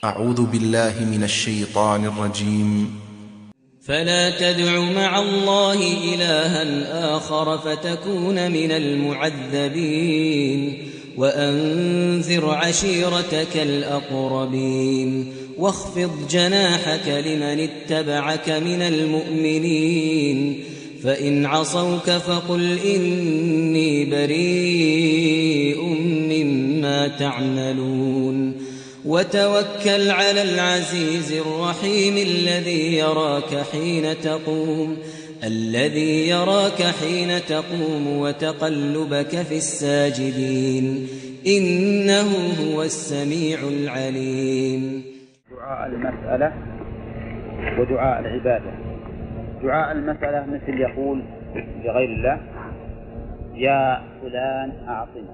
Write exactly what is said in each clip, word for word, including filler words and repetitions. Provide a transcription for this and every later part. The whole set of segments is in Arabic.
أعوذ بالله من الشيطان الرجيم. فلا تدع مع الله إلها آخر فتكون من المعذبين وأنذر عشيرتك الأقربين واخفض جناحك لمن اتبعك من المؤمنين فإن عصوك فقل إني بريء مما تعملون وتوكل على العزيز الرحيم الذي يراك حين تقوم الذي يراك حين تقوم وتقلبك في الساجدين إنه هو السميع العليم. دعاء المسألة ودعاء العبادة. دعاء المسألة مثل يقول لغير الله يا فلان أعطني،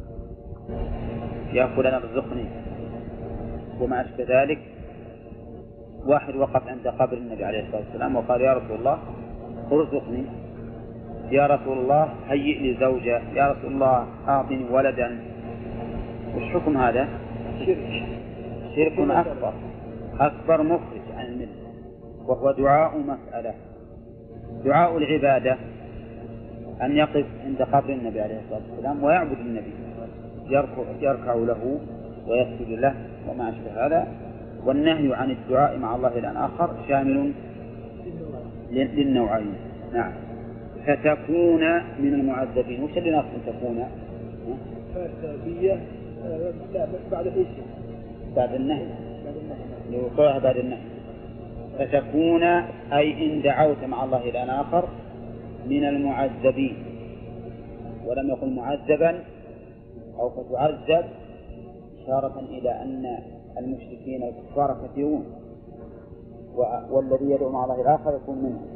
يا فلان ارزقني، وما أشبه ذلك. واحد وقف عند قبر النبي عليه الصلاة والسلام وقال يا رسول الله ارزقني، يا رسول الله هيئ لي زوجة، يا رسول الله أعطني ولدا. وش حكم هذا؟ شرك شرك أكبر أكبر مخرج عن الملة، وهو دعاء مسألة. دعاء العبادة أن يقف عند قبر النبي عليه الصلاة والسلام ويعبد النبي، يركع, يركع له ويسجد له وما أشبه هذا. والنهي عن الدعاء مع الله الآن آخر شامل للنوعين. نعم. فتكون من المعذبين. وش اللي ناقص أن تكون؟ فتابية بعد إيش؟ بعد النهي. لوقوعها بعد النهي. فتكون أي إن دعوت مع الله الآن آخر من المعذبين، ولم يقل معذبا أو فتعذب، إشارة إلى أن المشركين والكفار كثيرون، والذي يدعو مع الله الآخر يكون منهم.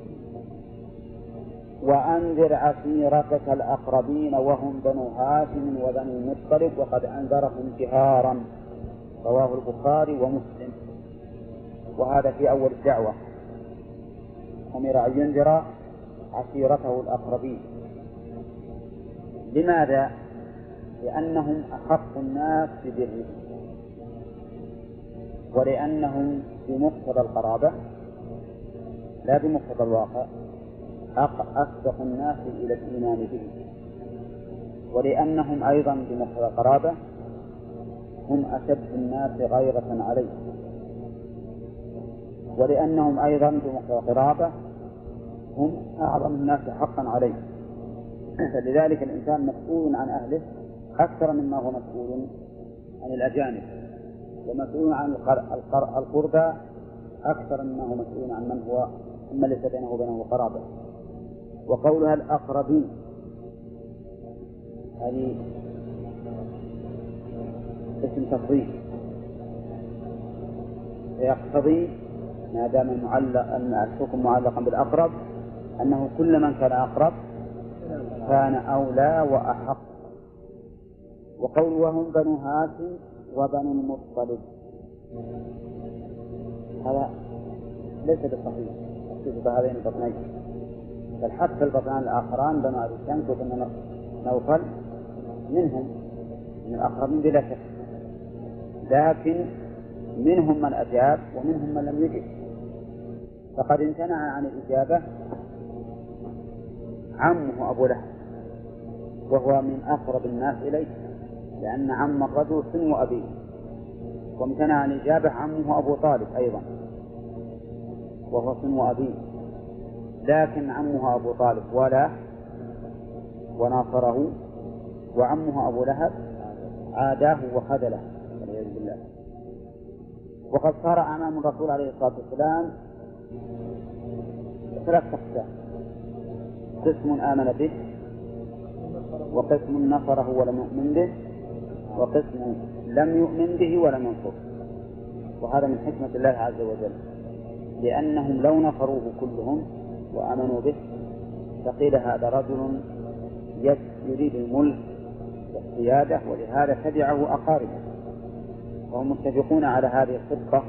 وأنذر عشيرتك الأقربين وهم بنو هاشم وبنو المطلب وقد أنذرهم جهارا، رواه البخاري ومسلم. وهذا في أول الدعوة، أمر أن ينذر عشيرته الأقربين. لماذا؟ لأنهم أحق الناس ببره، ولأنهم بمقتضى القرابة لا بمقتضى الواقع أسبق الناس إلى الإيمان به، ولأنهم أيضا بمقتضى القرابة هم أشد الناس غيرة عليه، ولأنهم أيضا بمقتضى القرابة هم أعظم الناس حقا عليه. فلذلك الإنسان مسؤول عن أهله أكثر مما هو مسؤول عن الأجانب، ومسؤول عن القربى أكثر مما هو مسؤول عن من هو من ليس بينه وبينه قرابة. وقولها الأقربين هذه اسم تفضيل، يقتضي ما دام المعلق أن الحكم معلقا بالأقرب أنه كل من كان أقرب كان أولى وأحق. وقول وهم بنو هاشم وبنو المطلب هذا ليس بالصحيح في هذين البطنين، بل حتى البطنان الآخران بنو أبي شمس وبنو نوفل منهم من الأقربين بلا شك، لكن منهم من أجاب ومنهم من لم يجب. فقد امتنع عن الإجابة عمه أبو لهب، وهو من أقرب الناس إليه، لأن عم الرجل سن أبيه. وامتنع عن الإجابة عمه أبو طالب أيضا، وهو سن أبيه، لكن عمه أبو طالب ولا وناصره، وعمه أبو لهب عاداه وخذله والعياذ بالله. وقد صار أمام الرسول عليه الصلاة والسلام ثلاث أقسام: قسم آمن به، وقسم نصره ولم يؤمن به، وقسم لم يؤمن به ولم ينصره. وهذا من حكمة الله عز وجل، لأنهم لو نصروه كلهم وآمنوا به فقيل هذا رجل يريد الملك والسيادة، ولهذا تبعه أقاربه، وهم متفقون على هذه الخطة.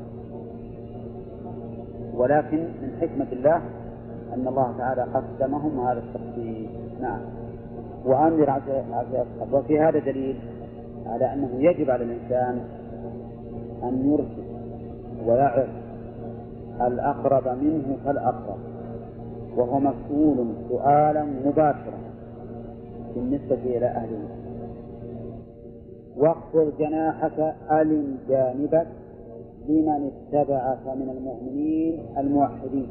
ولكن من حكمة الله أن الله تعالى قسمهم هذا التقسيم. نعم. وأنذر عشيرتك. وفي هذا دليل على أنه يجب على الإنسان أن يرسل ويعظ الأقرب منه فالأقرب، وهو مسؤول سؤالا مباشرا بالنسبة إلى أهله. واخفض جناحك ألن جانبك لمن اتبعك من المؤمنين الموحدين.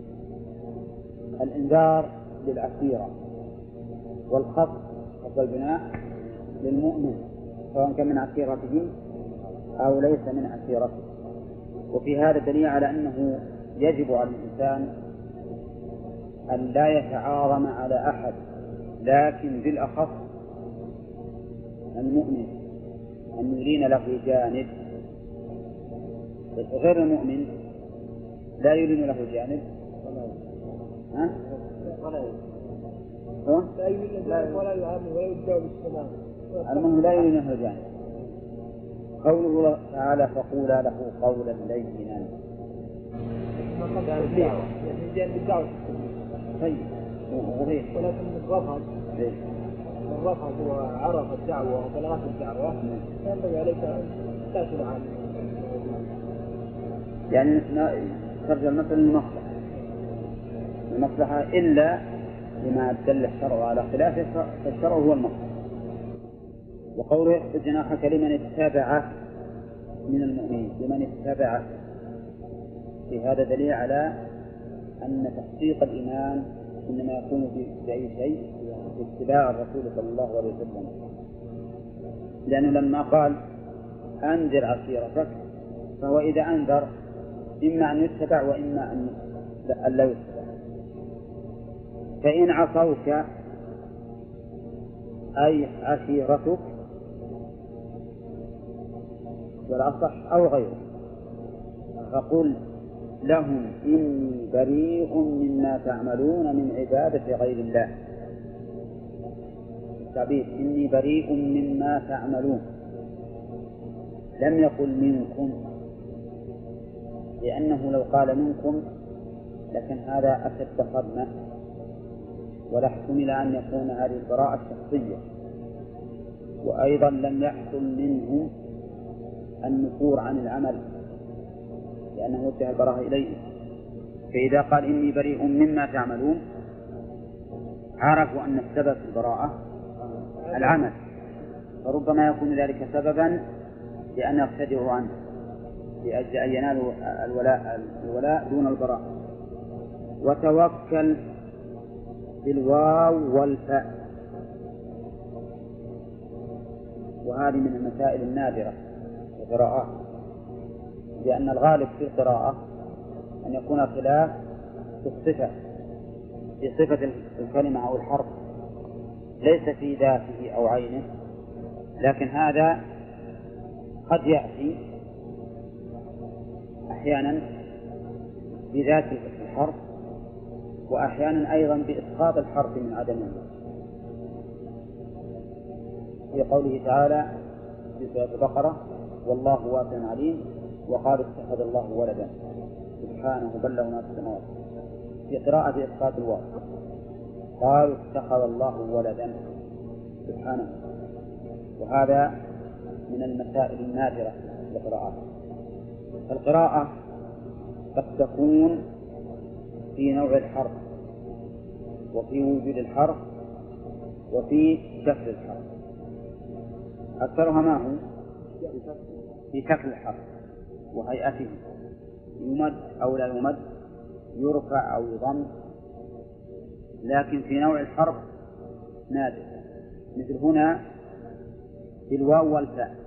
الإنذار للعشيرة، والخفض خفض الجناح للمؤمن سواء كان من عشيرته أو ليس من عشيرته. وفي هذا دليل على أنه يجب على الإنسان أن لا يتعاظم على أحد، لكن بالأخص المؤمن أن يلين له جانب. غير المؤمن لا يلين له جانب ها؟ ولا هو؟ لا يلين له ولا يعامل ولا يدعو بالسلام. المؤمن لا يلين له جانب. قوله تعالى فقولا له قولا لينا. يعني جانب الدعوة. طيب وغير ولكن الرفض الرفض وعرف الدعوة وبلغت الدعوة ينبغي عليك أن تأخذ عنه. يعني ترجع المثل المصلحة المصلحة إلا لما دل الشرع على خلافه فالشرع هو المصلحة. وقوله اخفض جناحك لمن اتبعك من المؤمنين، لمن اتبعك، في هذا دليل على أن تحقيق الإيمان إنما يكون بأي شيء باتباع الرسول صلى الله عليه وسلم، لأنه لما قال أنذر عشيرتك فهو إذا أنذر إما أن يتبع وإما أن لا يتبع. فإن عصوك أي عشيرتك والأصح أو غيره فقل لهم إني بريء مما تعملون من عبادة غير الله. التعبير إني بريء مما تعملون، لم يقل منكم، لأنه لو قال منكم لكن هذا أشد صدمة، ولا احتمل أن يكون هذه البراءة الشخصية، وأيضا لم يحصل منهم النفور عن العمل لأنه وجه البراءة إليه. فإذا قال إني بريء مما تعملون عرفوا أن السبب في البراءة العمل، فربما يكون ذلك سببا لأن يرتدعوا عنه لأجل أن ينالوا الولاء, الولاء دون البراء. وتوكل بالواو والفاء، وهذه من المسائل النادرة في القراءات، لأن الغالب في القراءة أن يكون خلاف في الصفة، في صفة الكلمة أو الحرف، ليس في ذاته أو عينه، لكن هذا قد يأتي أحيانا بذات الحرف، وأحيانا أيضا بإسقاط الحرف من عدمه، في قوله تعالى في سورة البقرة والله واسع عليم وقال اتخذ الله ولدا سبحانه بل له ما في السماوات، في قراءة بإسقاط الواو قالوا اتخذ الله ولدا سبحانه. وهذا من المسائل النادرة في القراءات. القراءة قد تكون في نوع الحرف وفي وجود الحرف وفي شكل الحرف، أكثرها ما هو في شكل الحرف وهيئته، يمد أو لا يمد، يرفع أو يضم، لكن في نوع الحرف نادر، مثل هنا في الواو والفاء،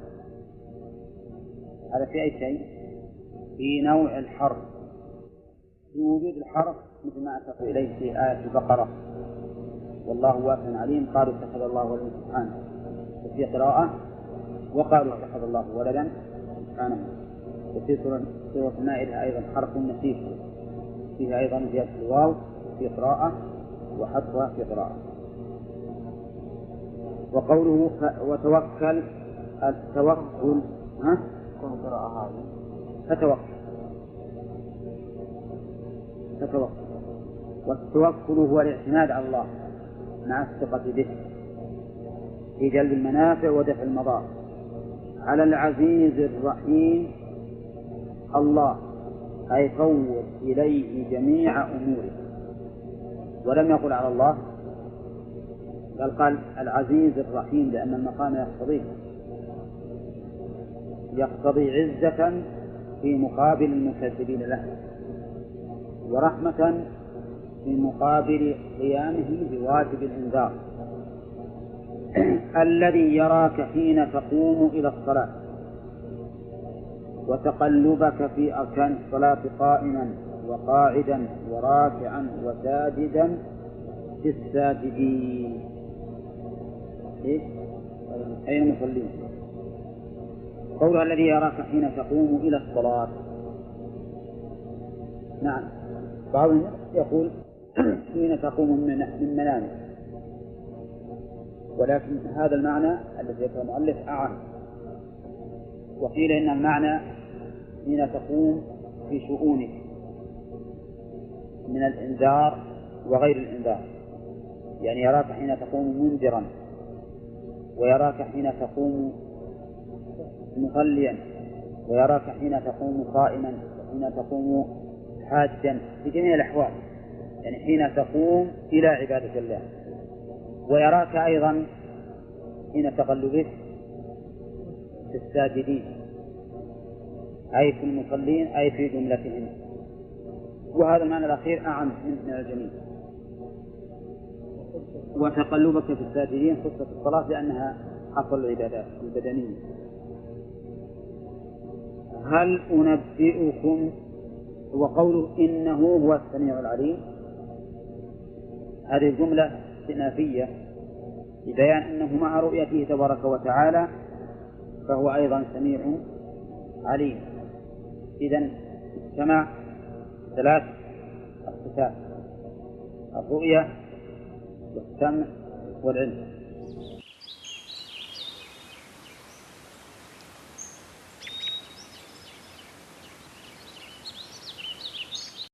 هذا في أي شيء في نوع الحرف. في وجود الحرف مثل ما أشرت إليه في آية البقرة والله واسع عليم قالوا اتخذ الله ولدا سبحانه، وفي قراءة وقالوا اتخذ الله ولدا سبحانه. وفي سورة المائدة أيضا حرف نسيف فيها أيضا زيادة الواو في قراءة وحذفها في قراءة. وقوله وتوكل، التوكل ها كم قراءة هذه فتوكل فتوكل والتوكل هو الاعتماد على الله مع الثقة به في جلب المنافع ودفع المضار، على العزيز الرحيم الله، أي فوض إليه جميع أموره. ولم يقل على الله، بل قال العزيز الرحيم، لأن المقام يقتضيه يقتضي عزة في مقابل المكذبين له، ورحمة في مقابل قيامه بواجب الإنذار. الذي يراك حين تقوم إلى الصلاة وتقلبك في أركان الصلاة قائما وقاعدا وراكعا وساجدا في الساجدين، إيه؟ أي المصلين. قولها الذي يراك حين تقوم إلى الصلاة، نعم، بعضهم يقول حين تقوم من منامك، ولكن هذا المعنى الذي ذكره المؤلف أعم. وقيل إن المعنى حين تقوم في شؤونك من الإنذار وغير الإنذار، يعني يراك حين تقوم منذرا، ويراك حين تقوم مصليا، ويراك حين تقوم قائما، وحين تقوم حاجا، في جميع الأحوال، يعني حين تقوم إلى عبادة الله. ويراك أيضا حين تقلبك في الساجدين، أي في المصلين، أي في جملتهم. وهذا المعنى الأخير أعم من الجميع. وتقلبك في الساجدين خصوصا في الصلاة لأنها أفضل العبادات البدنية. هل أنبئكم، وقوله إنه هو السميع العليم، هذه الجملة استئنافية لبيان أنه مع رؤيته تبارك وتعالى فهو أيضا سميع عليم. إذن السمع ثلاث صفات: الرؤية والسمع والعلم.